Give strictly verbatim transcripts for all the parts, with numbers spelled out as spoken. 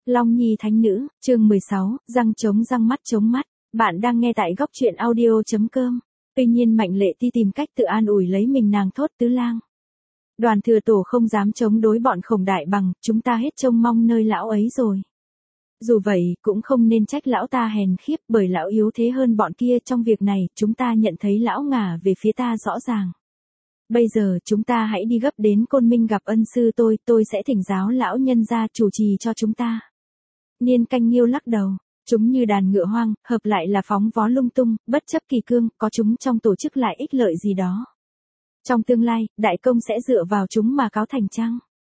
Long Nhi Thánh Nữ, chương mười sáu, răng chống răng mắt chống mắt. Bạn đang nghe tại góc truyện audio.com. Tuy nhiên Mạnh Lệ Ti tìm cách tự an ủi lấy mình, nàng thốt Tứ Lang. Đoàn Thừa Tổ không dám chống đối bọn Khổng Đại Bằng, chúng ta hết trông mong nơi lão ấy rồi. Dù vậy, cũng không nên trách lão ta hèn khiếp, bởi lão yếu thế hơn bọn kia trong việc này, chúng ta nhận thấy lão ngả về phía ta rõ ràng. Bây giờ chúng ta hãy đi gấp đến Côn Minh gặp ân sư tôi, tôi sẽ thỉnh giáo lão nhân ra chủ trì cho chúng ta. Niên Canh Nghiêu lắc đầu, chúng như đàn ngựa hoang, hợp lại là phóng vó lung tung, bất chấp kỳ cương, có chúng trong tổ chức lại ích lợi gì đó. Trong tương lai, đại công sẽ dựa vào chúng mà cáo thành chăng?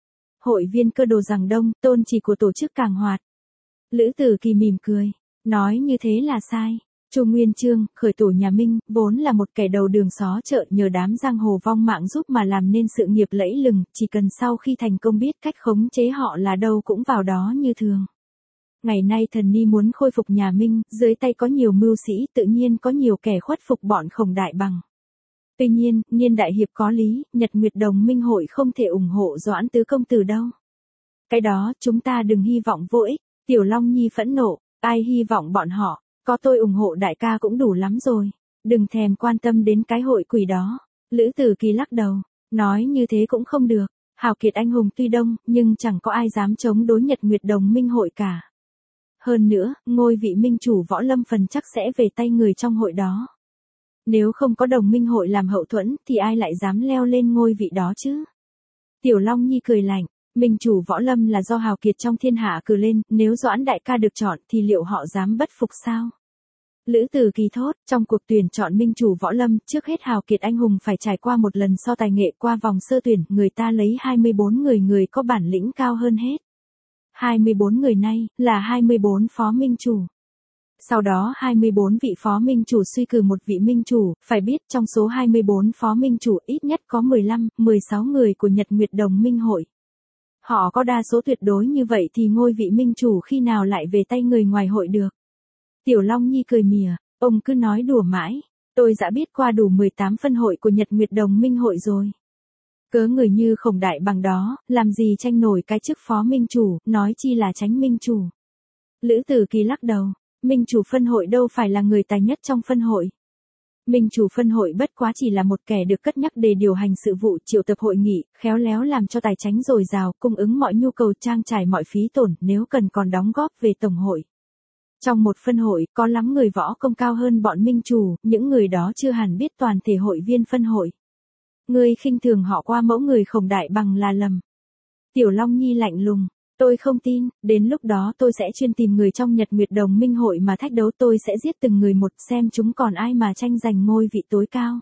Hội viên Cơ Đồ rằng đông, tôn chỉ của tổ chức càng hoạt. Lữ Tử Kỳ mỉm cười, nói như thế là sai. Chu Nguyên Chương, khởi tổ nhà Minh, vốn là một kẻ đầu đường xó chợ, nhờ đám giang hồ vong mạng giúp mà làm nên sự nghiệp lẫy lừng, chỉ cần sau khi thành công biết cách khống chế họ là đâu cũng vào đó như thường. Ngày nay Thần Ni muốn khôi phục nhà Minh, dưới tay có nhiều mưu sĩ, tự nhiên có nhiều kẻ khuất phục bọn Khổng Đại Bằng. Tuy nhiên, Niên đại hiệp có lý, Nhật Nguyệt Đồng Minh hội không thể ủng hộ Doãn Tứ công tử đâu. Cái đó chúng ta đừng hy vọng vô ích. Tiểu Long Nhi phẫn nộ, ai hy vọng bọn họ, có tôi ủng hộ đại ca cũng đủ lắm rồi, đừng thèm quan tâm đến cái hội quỷ đó. Lữ Tử Kỳ lắc đầu, nói như thế cũng không được, hào kiệt anh hùng tuy đông, nhưng chẳng có ai dám chống đối Nhật Nguyệt Đồng Minh hội cả. Hơn nữa, ngôi vị minh chủ Võ Lâm phần chắc sẽ về tay người trong hội đó. Nếu không có Đồng Minh hội làm hậu thuẫn thì ai lại dám leo lên ngôi vị đó chứ? Tiểu Long Nhi cười lạnh. Minh chủ Võ Lâm là do hào kiệt trong thiên hạ cử lên, nếu Doãn đại ca được chọn thì liệu họ dám bất phục sao? Lữ Tử Kỳ thốt, trong cuộc tuyển chọn Minh chủ Võ Lâm, trước hết hào kiệt anh hùng phải trải qua một lần so tài nghệ qua vòng sơ tuyển, người ta lấy hai mươi bốn người người có bản lĩnh cao hơn hết. hai mươi bốn người này, là hai mươi bốn phó minh chủ. Sau đó hai mươi bốn vị phó minh chủ suy cử một vị minh chủ, phải biết trong số hai mươi bốn phó minh chủ ít nhất có mười lăm, mười sáu người của Nhật Nguyệt Đồng Minh hội. Họ có đa số tuyệt đối như vậy thì ngôi vị minh chủ khi nào lại về tay người ngoài hội được. Tiểu Long Nhi cười mỉa, ông cứ nói đùa mãi, tôi đã biết qua đủ mười tám phân hội của Nhật Nguyệt Đồng Minh hội rồi. Cớ người như Khổng Đại Bằng đó, làm gì tranh nổi cái chức phó minh chủ, nói chi là chánh minh chủ. Lữ Tử Kỳ lắc đầu, minh chủ phân hội đâu phải là người tài nhất trong phân hội. Minh chủ phân hội bất quá chỉ là một kẻ được cất nhắc để điều hành sự vụ, triệu tập hội nghị, khéo léo làm cho tài chánh dồi dào, cung ứng mọi nhu cầu, trang trải mọi phí tổn, nếu cần còn đóng góp về tổng hội. Trong một phân hội, có lắm người võ công cao hơn bọn minh chủ, những người đó chưa hẳn biết toàn thể hội viên phân hội. Ngươi khinh thường họ qua mẫu người Khổng Đại Bằng là lầm. Tiểu Long Nhi lạnh lùng. Tôi không tin, đến lúc đó tôi sẽ chuyên tìm người trong Nhật Nguyệt Đồng Minh hội mà thách đấu, tôi sẽ giết từng người một xem chúng còn ai mà tranh giành ngôi vị tối cao.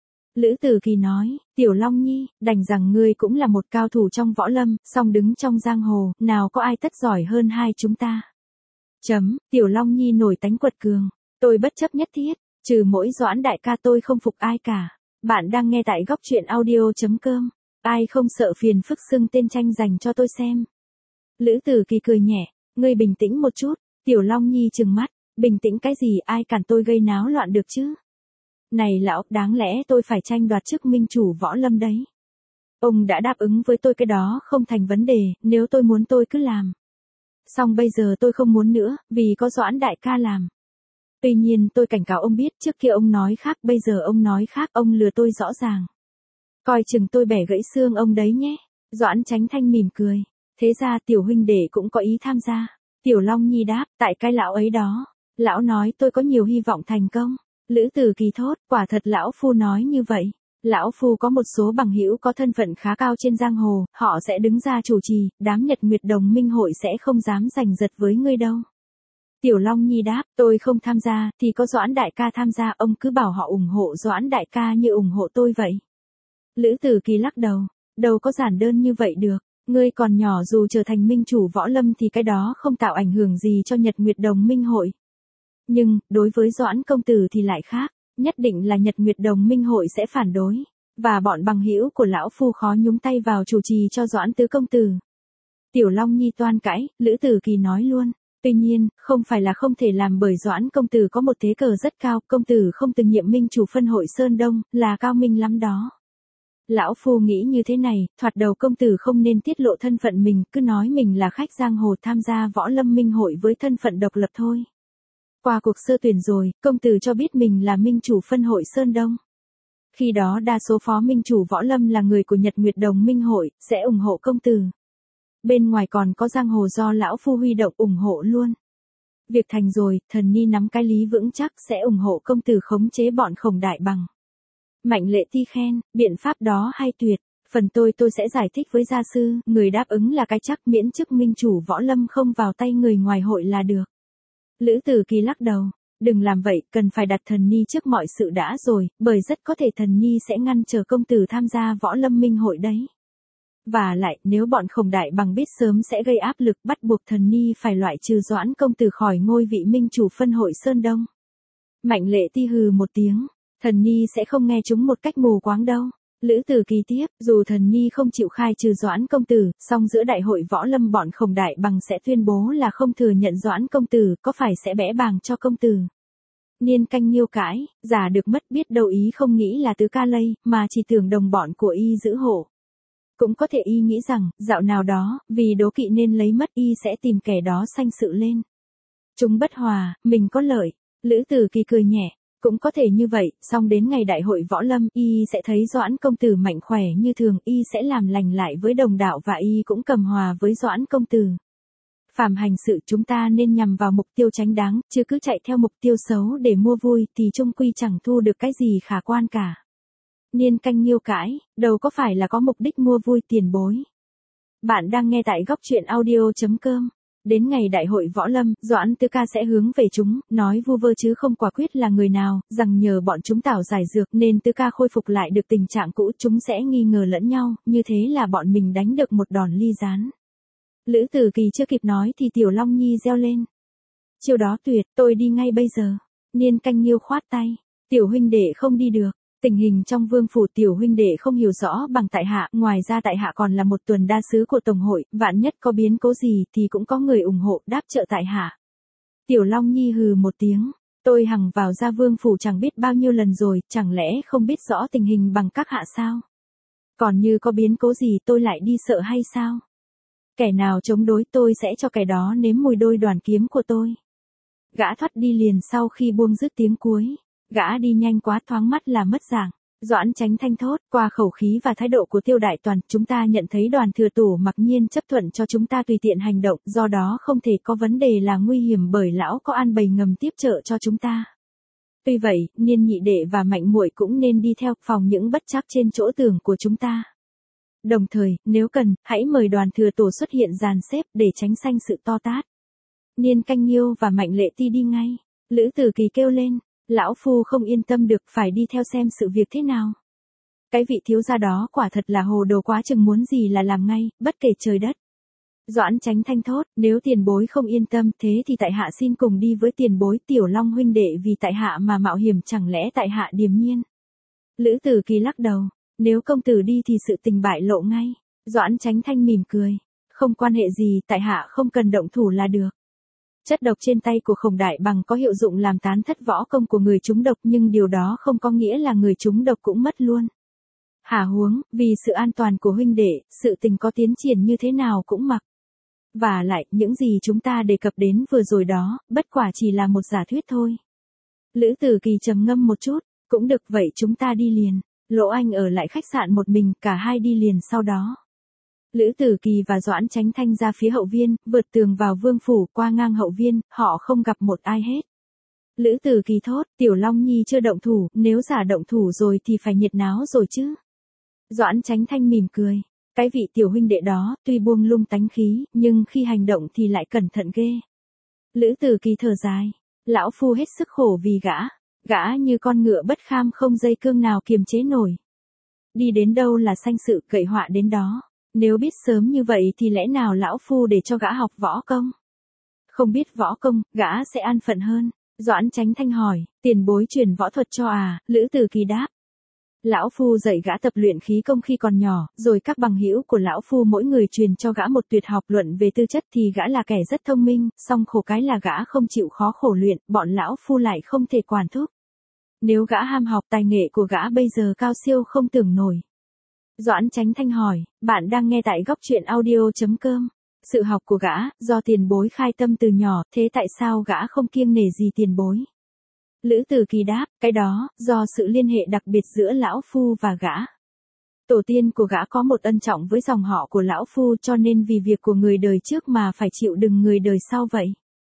Lữ Tử Kỳ nói, Tiểu Long Nhi, đành rằng ngươi cũng là một cao thủ trong võ lâm, song đứng trong giang hồ, nào có ai tất giỏi hơn hai chúng ta. Chấm, Tiểu Long Nhi nổi tánh quật cường, tôi bất chấp nhất thiết, trừ mỗi Doãn đại ca tôi không phục ai cả. Bạn đang nghe tại góc truyện audio.com, ai không sợ phiền phức xưng tên tranh giành cho tôi xem. Lữ Tử Kỳ cười nhẹ, ngươi bình tĩnh một chút. Tiểu Long Nhi trừng mắt, bình tĩnh cái gì, ai cản tôi gây náo loạn được chứ? Này lão, đáng lẽ tôi phải tranh đoạt chức minh chủ Võ Lâm đấy. Ông đã đáp ứng với tôi cái đó không thành vấn đề, nếu tôi muốn tôi cứ làm. Song bây giờ tôi không muốn nữa, vì có Doãn đại ca làm. Tuy nhiên tôi cảnh cáo ông biết, trước kia ông nói khác, bây giờ ông nói khác, ông lừa tôi rõ ràng. Coi chừng tôi bẻ gãy xương ông đấy nhé. Doãn Chánh Thanh mỉm cười. Thế ra tiểu huynh đệ cũng có ý tham gia. Tiểu Long Nhi đáp, tại cái lão ấy đó. Lão nói tôi có nhiều hy vọng thành công. Lữ Tử Kỳ thốt, quả thật lão phu nói như vậy. Lão phu có một số bằng hữu có thân phận khá cao trên giang hồ, họ sẽ đứng ra chủ trì, đám Nhật Nguyệt Đồng Minh hội sẽ không dám giành giật với ngươi đâu. Tiểu Long Nhi đáp, tôi không tham gia, thì có Doãn đại ca tham gia, ông cứ bảo họ ủng hộ Doãn đại ca như ủng hộ tôi vậy. Lữ Tử Kỳ lắc đầu, đâu có giản đơn như vậy được. Ngươi còn nhỏ, dù trở thành minh chủ Võ Lâm thì cái đó không tạo ảnh hưởng gì cho Nhật Nguyệt Đồng Minh hội. Nhưng, đối với Doãn công tử thì lại khác, nhất định là Nhật Nguyệt Đồng Minh hội sẽ phản đối, và bọn bằng hữu của lão phu khó nhúng tay vào chủ trì cho Doãn tứ công tử. Tiểu Long Nhi toan cãi, Lữ Tử Kỳ nói luôn, tuy nhiên, không phải là không thể làm, bởi Doãn công tử có một thế cờ rất cao, công tử không từng nhiệm minh chủ phân hội Sơn Đông, là cao minh lắm đó. Lão phu nghĩ như thế này, thoạt đầu công tử không nên tiết lộ thân phận mình, cứ nói mình là khách giang hồ tham gia võ lâm minh hội với thân phận độc lập thôi. Qua cuộc sơ tuyển rồi, công tử cho biết mình là minh chủ phân hội Sơn Đông. Khi đó đa số phó minh chủ võ lâm là người của Nhật Nguyệt Đồng Minh hội, sẽ ủng hộ công tử. Bên ngoài còn có giang hồ do lão phu huy động ủng hộ luôn. Việc thành rồi, thần ni nắm cái lý vững chắc sẽ ủng hộ công tử khống chế bọn Khổng Đại Bằng. Mạnh Lệ Ti khen, biện pháp đó hay tuyệt, phần tôi tôi sẽ giải thích với gia sư, người đáp ứng là cái chắc, miễn chức minh chủ võ lâm không vào tay người ngoài hội là được. Lữ Tử Kỳ lắc đầu, đừng làm vậy, cần phải đặt thần ni trước mọi sự đã rồi, bởi rất có thể thần ni sẽ ngăn trở công tử tham gia võ lâm minh hội đấy. Và lại, nếu bọn Khổng Đại Bằng biết sớm sẽ gây áp lực bắt buộc thần ni phải loại trừ Doãn công tử khỏi ngôi vị minh chủ phân hội Sơn Đông. Mạnh Lệ Ti hừ một tiếng, thần ni sẽ không nghe chúng một cách mù quáng đâu. Lữ Tử Kỳ tiếp, dù thần ni không chịu khai trừ Doãn công tử, song giữa đại hội võ lâm bọn Khổng Đại Bằng sẽ tuyên bố là không thừa nhận Doãn công tử, có phải sẽ bẽ bàng cho công tử. Niên Canh nghiêu cãi, giả được mất, biết đâu ý không nghĩ là tứ ca lây, mà chỉ tưởng đồng bọn của y giữ hộ. Cũng có thể y nghĩ rằng, dạo nào đó, vì đố kỵ nên lấy mất, y sẽ tìm kẻ đó sanh sự lên. Chúng bất hòa, mình có lợi. Lữ Tử Kỳ cười nhẹ, cũng có thể như vậy, song đến ngày đại hội võ lâm, y sẽ thấy Doãn công tử mạnh khỏe như thường, y sẽ làm lành lại với đồng đạo và y cũng cầm hòa với Doãn công tử. Phàm hành sự chúng ta nên nhằm vào mục tiêu chánh đáng, chứ cứ chạy theo mục tiêu xấu để mua vui thì chung quy chẳng thu được cái gì khả quan cả. Niên Canh nghiêu cãi, đâu có phải là có mục đích mua vui tiền bối. Bạn đang nghe tại góc truyện audio chấm com. Đến ngày đại hội võ lâm, Doãn tứ ca sẽ hướng về chúng, nói vu vơ chứ không quả quyết là người nào, rằng nhờ bọn chúng tảo giải dược nên tứ ca khôi phục lại được tình trạng cũ, chúng sẽ nghi ngờ lẫn nhau, như thế là bọn mình đánh được một đòn ly gián. Lữ Tử Kỳ chưa kịp nói thì Tiểu Long Nhi reo lên. Chiều đó tuyệt, tôi đi ngay bây giờ. Niên Canh nghiêu khoát tay, tiểu huynh đệ không đi được. Tình hình trong vương phủ tiểu huynh đệ không hiểu rõ bằng tại hạ, ngoài ra tại hạ còn là một tuần đa sứ của tổng hội, vạn nhất có biến cố gì thì cũng có người ủng hộ đáp trợ tại hạ. Tiểu Long Nhi hừ một tiếng, tôi hằng vào ra vương phủ chẳng biết bao nhiêu lần rồi, chẳng lẽ không biết rõ tình hình bằng các hạ sao? Còn như có biến cố gì tôi lại đi sợ hay sao? Kẻ nào chống đối tôi sẽ cho kẻ đó nếm mùi đôi đoàn kiếm của tôi. Gã thoát đi liền sau khi buông dứt tiếng cuối. Gã đi nhanh quá thoáng mắt là mất dạng. Doãn Chánh Thanh thốt, qua khẩu khí và thái độ của Tiêu Đại Toàn, chúng ta nhận thấy đoàn thừa tổ mặc nhiên chấp thuận cho chúng ta tùy tiện hành động, do đó không thể có vấn đề là nguy hiểm bởi lão có an bày ngầm tiếp trợ cho chúng ta. Tuy vậy, Niên nhị đệ và Mạnh muội cũng nên đi theo phòng những bất trắc trên chỗ tường của chúng ta. Đồng thời, nếu cần, hãy mời đoàn thừa tổ xuất hiện dàn xếp để tránh sanh sự to tát. Niên Canh nghiêu và Mạnh Lệ Ti đi ngay. Lữ Tử Kỳ kêu lên. Lão phu không yên tâm được, phải đi theo xem sự việc thế nào. Cái vị thiếu gia đó quả thật là hồ đồ quá chừng, muốn gì là làm ngay, bất kể trời đất. Doãn Chánh Thanh thốt, nếu tiền bối không yên tâm thế thì tại hạ xin cùng đi với tiền bối. Tiểu Long huynh đệ vì tại hạ mà mạo hiểm, chẳng lẽ tại hạ điềm nhiên. Lữ Tử Kỳ lắc đầu, nếu công tử đi thì sự tình bại lộ ngay. Doãn Chánh Thanh mỉm cười, không quan hệ gì, tại hạ không cần động thủ là được. Chất độc trên tay của Khổng Đại Bằng có hiệu dụng làm tán thất võ công của người trúng độc, nhưng điều đó không có nghĩa là người trúng độc cũng mất luôn. Hả huống, vì sự an toàn của huynh đệ, sự tình có tiến triển như thế nào cũng mặc. Và lại, những gì chúng ta đề cập đến vừa rồi đó, bất quả chỉ là một giả thuyết thôi. Lữ Tử Kỳ trầm ngâm một chút, cũng được, vậy chúng ta đi liền. Lỗ Anh ở lại khách sạn một mình, cả hai đi liền sau đó. Lữ Tử Kỳ và Doãn Chánh Thanh ra phía hậu viên, vượt tường vào vương phủ, qua ngang hậu viên, họ không gặp một ai hết. Lữ Tử Kỳ thốt, Tiểu Long Nhi chưa động thủ, nếu giả động thủ rồi thì phải nhiệt náo rồi chứ. Doãn Chánh Thanh mỉm cười, cái vị tiểu huynh đệ đó, tuy buông lung tánh khí, nhưng khi hành động thì lại cẩn thận ghê. Lữ Tử Kỳ thở dài, lão phu hết sức khổ vì gã, gã như con ngựa bất kham không dây cương nào kiềm chế nổi. Đi đến đâu là sanh sự, cậy họa đến đó. Nếu biết sớm như vậy thì lẽ nào lão phu để cho gã học võ công? Không biết võ công, gã sẽ an phận hơn. Doãn Chánh Thanh hỏi, tiền bối truyền võ thuật cho à? Lữ Tử Kỳ đáp. Lão phu dạy gã tập luyện khí công khi còn nhỏ, rồi các bằng hữu của lão phu mỗi người truyền cho gã một tuyệt học. Luận về tư chất thì gã là kẻ rất thông minh, song khổ cái là gã không chịu khó khổ luyện, bọn lão phu lại không thể quản thúc. Nếu gã ham học, tài nghệ của gã bây giờ cao siêu không tưởng nổi. Doãn Chánh Thanh hỏi, bạn đang nghe tại góc truyện audio.com. Sự học của gã, do tiền bối khai tâm từ nhỏ, thế tại sao gã không kiêng nể gì tiền bối? Lữ Từ Kỳ đáp, cái đó, do sự liên hệ đặc biệt giữa lão phu và gã. Tổ tiên của gã có một ân trọng với dòng họ của lão phu, cho nên vì việc của người đời trước mà phải chịu đựng người đời sau vậy.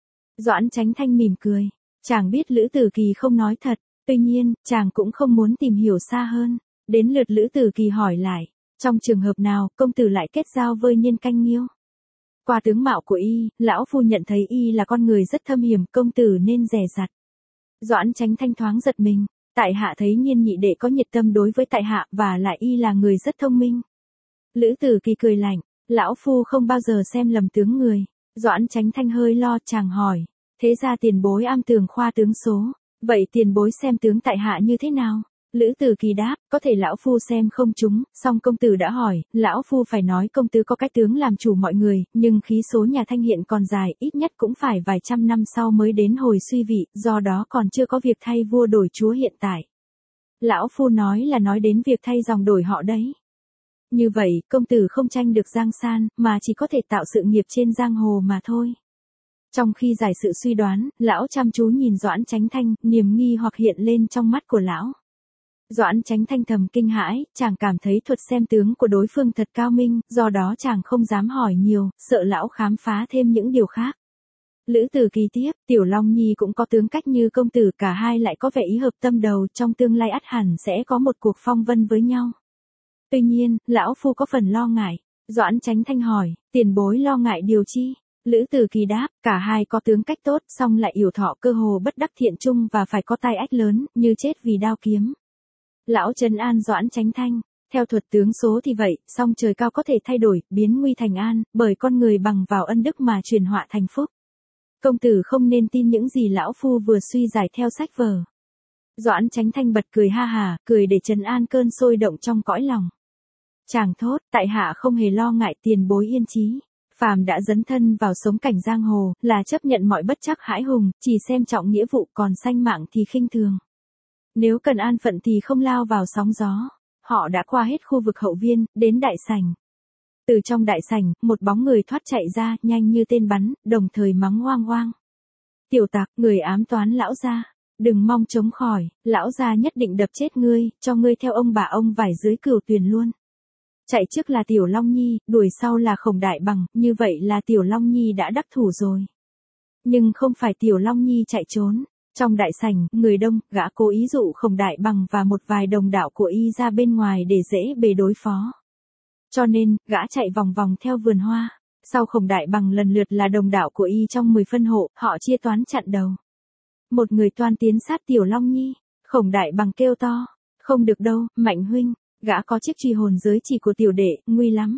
Doãn Chánh Thanh mỉm cười, chàng biết Lữ Từ Kỳ không nói thật, tuy nhiên, chàng cũng không muốn tìm hiểu xa hơn. Đến lượt Lữ Từ Kỳ hỏi lại, trong trường hợp nào, công tử lại kết giao với Nhiên Canh Nghiêu? Qua tướng mạo của y, lão phu nhận thấy y là con người rất thâm hiểm, công tử nên dè dặt. Doãn Chánh Thanh thoáng giật mình, tại hạ thấy Nhiên nhị đệ có nhiệt tâm đối với tại hạ, và lại y là người rất thông minh. Lữ Từ Kỳ cười lạnh, lão phu không bao giờ xem lầm tướng người. Doãn Chánh Thanh hơi lo, chàng hỏi, thế ra tiền bối am tường khoa tướng số, vậy tiền bối xem tướng tại hạ như thế nào? Lữ Từ Kỳ đáp, có thể lão phu xem không trúng, song công tử đã hỏi, lão phu phải nói công tử có cái tướng làm chủ mọi người, nhưng khí số nhà Thanh hiện còn dài, ít nhất cũng phải vài trăm năm sau mới đến hồi suy vị, do đó còn chưa có việc thay vua đổi chúa hiện tại. Lão phu nói là nói đến việc thay dòng đổi họ đấy. Như vậy, công tử không tranh được giang san, mà chỉ có thể tạo sự nghiệp trên giang hồ mà thôi. Trong khi giải sự suy đoán, lão chăm chú nhìn Doãn Chánh Thanh, niềm nghi hoặc hiện lên trong mắt của lão. Doãn Chánh Thanh thầm kinh hãi, chàng cảm thấy thuật xem tướng của đối phương thật cao minh, do đó chàng không dám hỏi nhiều, sợ lão khám phá thêm những điều khác. Lữ Từ Kỳ tiếp, Tiểu Long Nhi cũng có tướng cách như công tử, cả hai lại có vẻ ý hợp tâm đầu, trong tương lai ắt hẳn sẽ có một cuộc phong vân với nhau. Tuy nhiên, lão phu có phần lo ngại. Doãn Chánh Thanh hỏi, tiền bối lo ngại điều chi? Lữ Từ Kỳ đáp, cả hai có tướng cách tốt, song lại yểu thọ cơ hồ bất đắc thiện chung và phải có tai ách lớn, như chết vì đao kiếm. Lão trấn an Doãn Chánh Thanh, theo thuật tướng số thì vậy, song trời cao có thể thay đổi, biến nguy thành an, bởi con người bằng vào ân đức mà truyền họa thành phúc. Công tử không nên tin những gì lão phu vừa suy giải theo sách vở. Doãn Chánh Thanh bật cười ha hà, cười để trấn an cơn sôi động trong cõi lòng. Chàng thốt, tại hạ không hề lo ngại, tiền bối yên chí. Phàm đã dấn thân vào sống cảnh giang hồ, là chấp nhận mọi bất trắc hãi hùng, chỉ xem trọng nghĩa vụ, còn sanh mạng thì khinh thường. Nếu cần an phận thì không lao vào sóng gió. Họ đã qua hết khu vực hậu viên, đến đại sảnh. Từ trong đại sảnh, một bóng người thoát chạy ra, nhanh như tên bắn, đồng thời mắng hoang hoang. Tiểu tặc, người ám toán lão gia, đừng mong chống khỏi, lão gia nhất định đập chết ngươi, cho ngươi theo ông bà ông vải dưới cửu tuyền luôn. Chạy trước là Tiểu Long Nhi, đuổi sau là Khổng Đại Bằng, như vậy là Tiểu Long Nhi đã đắc thủ rồi. Nhưng không phải Tiểu Long Nhi chạy trốn. Trong đại sảnh, người đông, gã cố ý dụ Khổng Đại Bằng và một vài đồng đạo của y ra bên ngoài để dễ bề đối phó. Cho nên, gã chạy vòng vòng theo vườn hoa. Sau Khổng Đại Bằng lần lượt là đồng đạo của y trong mười phân hộ, họ chia toán chặn đầu. Một người toan tiến sát Tiểu Long Nhi. Khổng Đại Bằng kêu to, không được đâu, Mạnh huynh, gã có chiếc truy hồn giới chỉ của tiểu đệ, nguy lắm.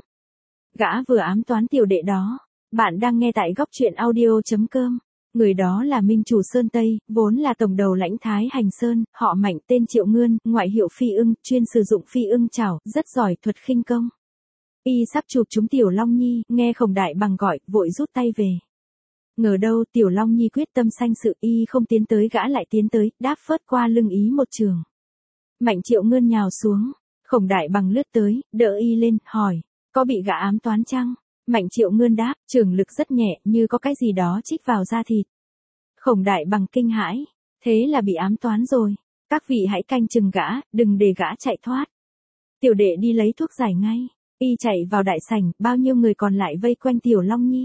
Gã vừa ám toán tiểu đệ đó. Bạn đang nghe tại góc truyện audio.com. Người đó là Minh Chủ Sơn Tây, vốn là tổng đầu lãnh Thái Hành Sơn, họ Mạnh, tên Triệu Ngươn, ngoại hiệu Phi Ưng, chuyên sử dụng phi ưng chảo, rất giỏi thuật khinh công. Y sắp chụp trúng Tiểu Long Nhi, nghe Khổng Đại Bằng gọi, vội rút tay về. Ngờ đâu Tiểu Long Nhi quyết tâm sanh sự, y không tiến tới, gã lại tiến tới, đáp phớt qua lưng ý một trường. Mạnh Triệu Ngươn nhào xuống, Khổng Đại Bằng lướt tới, đỡ y lên, hỏi, có bị gã ám toán chăng? Mạnh Triệu Ngươn đáp, trường lực rất nhẹ, như có cái gì đó chích vào da thịt. Khổng Đại Bằng kinh hãi, thế là bị ám toán rồi. Các vị hãy canh chừng gã, đừng để gã chạy thoát. Tiểu đệ đi lấy thuốc giải ngay. Y chạy vào đại sảnh, bao nhiêu người còn lại vây quanh Tiểu Long Nhi.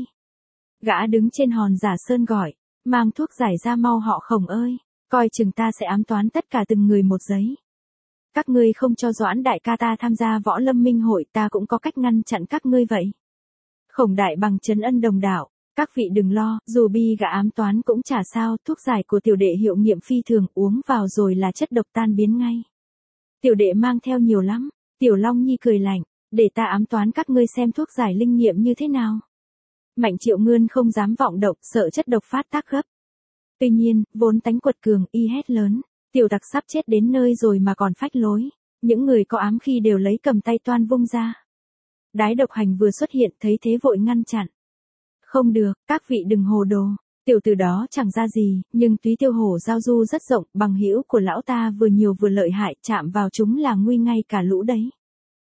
Gã đứng trên hòn giả sơn gọi, mang thuốc giải ra mau họ Khổng ơi, coi chừng ta sẽ ám toán tất cả từng người một giấy. Các ngươi không cho Doãn đại ca ta tham gia võ lâm minh hội, ta cũng có cách ngăn chặn các ngươi vậy. Khổng Đại Bằng trấn ân đồng đạo, các vị đừng lo, dù bi gã ám toán cũng chả sao, thuốc giải của tiểu đệ hiệu nghiệm phi thường, uống vào rồi là chất độc tan biến ngay. Tiểu đệ mang theo nhiều lắm. Tiểu Long Nhi cười lạnh, để ta ám toán các ngươi xem thuốc giải linh nghiệm như thế nào. Mạnh Triệu Ngươn không dám vọng động, sợ chất độc phát tác gấp. Tuy nhiên, vốn tánh quật cường, y hét lớn, tiểu tặc sắp chết đến nơi rồi mà còn phách lối. Những người có ám khi đều lấy cầm tay toan vung ra. Đái Độc Hành vừa xuất hiện, thấy thế vội ngăn chặn. Không được, các vị đừng hồ đồ, tiểu tử đó chẳng ra gì, nhưng túy tiêu hổ giao du rất rộng, bằng hữu của lão ta vừa nhiều vừa lợi hại, chạm vào chúng là nguy ngay cả lũ đấy.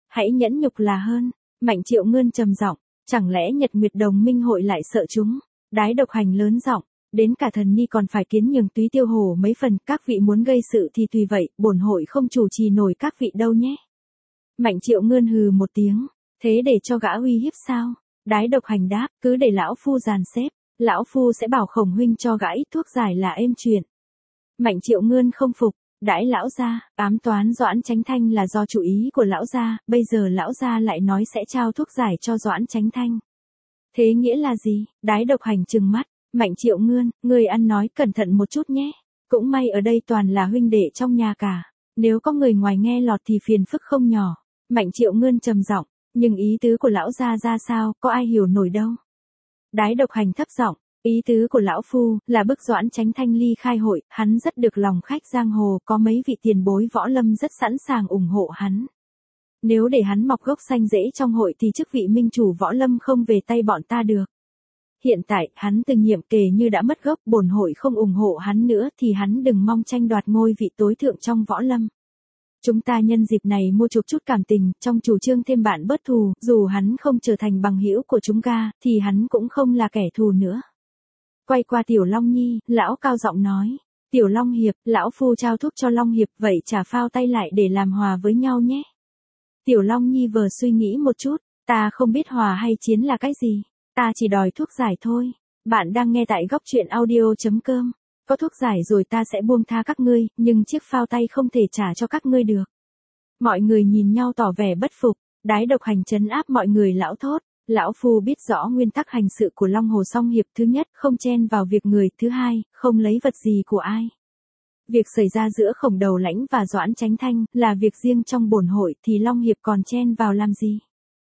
Hãy nhẫn nhục là hơn. Mạnh Triệu Ngươn trầm giọng, chẳng lẽ Nhật Nguyệt Đồng Minh hội lại sợ chúng? Đái Độc Hành lớn giọng, đến cả thần ni còn phải kiến nhường Túy Tiêu Hồ mấy phần, các vị muốn gây sự thì tùy vậy, bổn hội không chủ trì nổi các vị đâu nhé. Mạnh Triệu Ngươn hừ một tiếng, thế để cho gã uy hiếp sao? Đái Độc Hành đáp, cứ để lão phu dàn xếp, lão phu sẽ bảo Khổng huynh cho gã ít thuốc giải là êm chuyện. Mạnh Triệu Ngươn không phục, đãi lão gia, ám toán Doãn Chánh Thanh là do chủ ý của lão gia, bây giờ lão gia lại nói sẽ trao thuốc giải cho Doãn Chánh Thanh. Thế nghĩa là gì? Đái Độc Hành trừng mắt, Mạnh Triệu Ngươn, người ăn nói cẩn thận một chút nhé. Cũng may ở đây toàn là huynh đệ trong nhà cả, nếu có người ngoài nghe lọt thì phiền phức không nhỏ. Mạnh Triệu Ngươn trầm giọng, nhưng ý tứ của lão gia ra sao, có ai hiểu nổi đâu. Đái Độc Hành thấp giọng, ý tứ của lão phu là bức Doãn Chánh Thanh ly khai hội, hắn rất được lòng khách giang hồ, có mấy vị tiền bối võ lâm rất sẵn sàng ủng hộ hắn. Nếu để hắn mọc gốc xanh rễ trong hội thì chức vị minh chủ võ lâm không về tay bọn ta được. Hiện tại, hắn từng nhiệm kề như đã mất gốc, bổn hội không ủng hộ hắn nữa thì hắn đừng mong tranh đoạt ngôi vị tối thượng trong võ lâm. Chúng ta nhân dịp này mua chuộc chút cảm tình, trong chủ trương thêm bạn bớt thù, dù hắn không trở thành bằng hữu của chúng ta, thì hắn cũng không là kẻ thù nữa. Quay qua Tiểu Long Nhi, lão cao giọng nói, Tiểu Long Hiệp, lão phu trao thuốc cho Long Hiệp, vậy trả phao tay lại để làm hòa với nhau nhé. Tiểu Long Nhi vừa suy nghĩ một chút, ta không biết hòa hay chiến là cái gì, ta chỉ đòi thuốc giải thôi. Bạn đang nghe tại góc truyện audio chấm com. Có thuốc giải rồi ta sẽ buông tha các ngươi, nhưng chiếc phao tay không thể trả cho các ngươi được. Mọi người nhìn nhau tỏ vẻ bất phục, Đái Độc Hành trấn áp mọi người lão thốt, lão phu biết rõ nguyên tắc hành sự của Long Hồ Song Hiệp, thứ nhất, không chen vào việc người, thứ hai, không lấy vật gì của ai. Việc xảy ra giữa Khổng Đầu Lãnh và Doãn Chánh Thanh là việc riêng trong bổn hội thì Long Hiệp còn chen vào làm gì?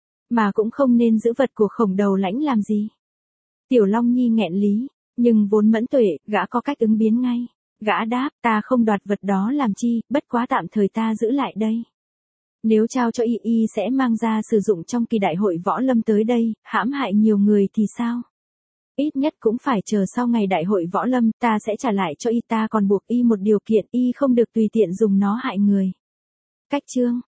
Mà cũng không nên giữ vật của Khổng Đầu Lãnh làm gì? Tiểu Long Nhi nghẹn lý, nhưng vốn mẫn tuệ, gã có cách ứng biến ngay. Gã đáp, ta không đoạt vật đó làm chi, bất quá tạm thời ta giữ lại đây. Nếu trao cho y y sẽ mang ra sử dụng trong kỳ đại hội võ lâm tới đây, hãm hại nhiều người thì sao? Ít nhất cũng phải chờ sau ngày đại hội võ lâm, ta sẽ trả lại cho y, ta còn buộc y một điều kiện, y không được tùy tiện dùng nó hại người. Cách chương